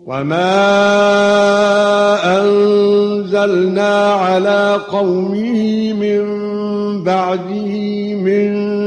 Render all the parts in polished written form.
وما أنزلنا على قومه من بعده من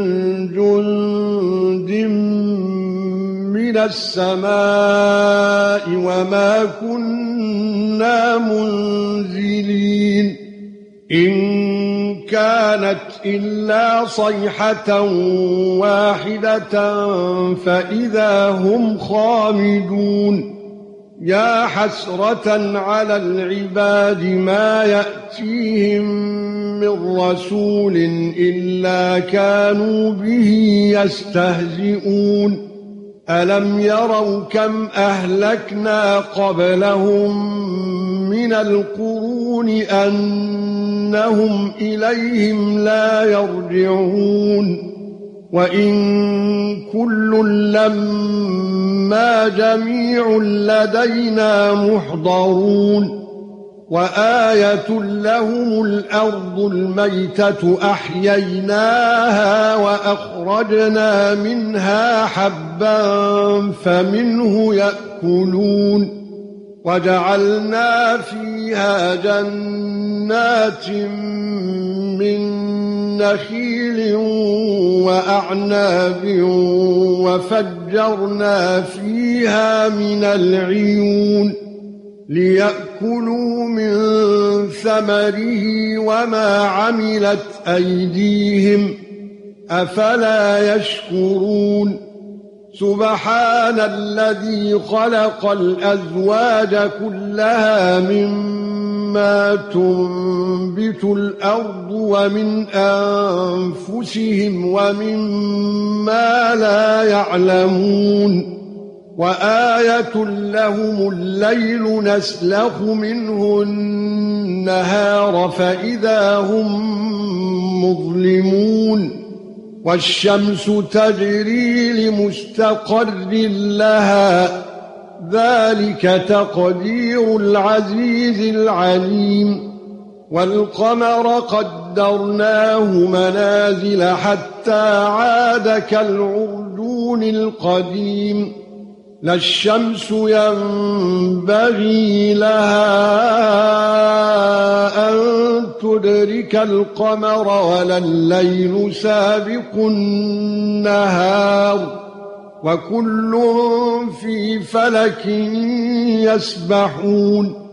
جند من السماء وما كنا منزلين إن كانت إلا صيحة واحدة فإذا هم خامدون يا حسرة على العباد ما يأتيهم من رسول إلا كانوا به يستهزئون ألم يروا كم أهلكنا قبلهم من القرون أنهم إليهم لا يرجعون وإن كل لما جميع لدينا محضرون وآية لهم الأرض الميتة أحييناها وأخرجنا منها حبا فمنه يأكلون وجعلنا فيها جنات من نخيل وأعناب وفجرنا فيها من العيون ليأكلوا من ثمره وما عملت أيديهم أفلا يشكرون سبحان الذي خلق الأزواج كلها مما تنبت الأرض ومن أنفسهم ومما لا يعلمون وآية لهم الليل نسلخ منه النهار فإذا هم مظلمون والشمس تجري لمستقر لها ذلك تقدير العزيز العليم والقمر قدرناه منازل حتى عاد كالعرجون القديم لا الشمس ينبغي لها أن تدرك القمر ولا الليل سابق النهار وكل في فلك يسبحون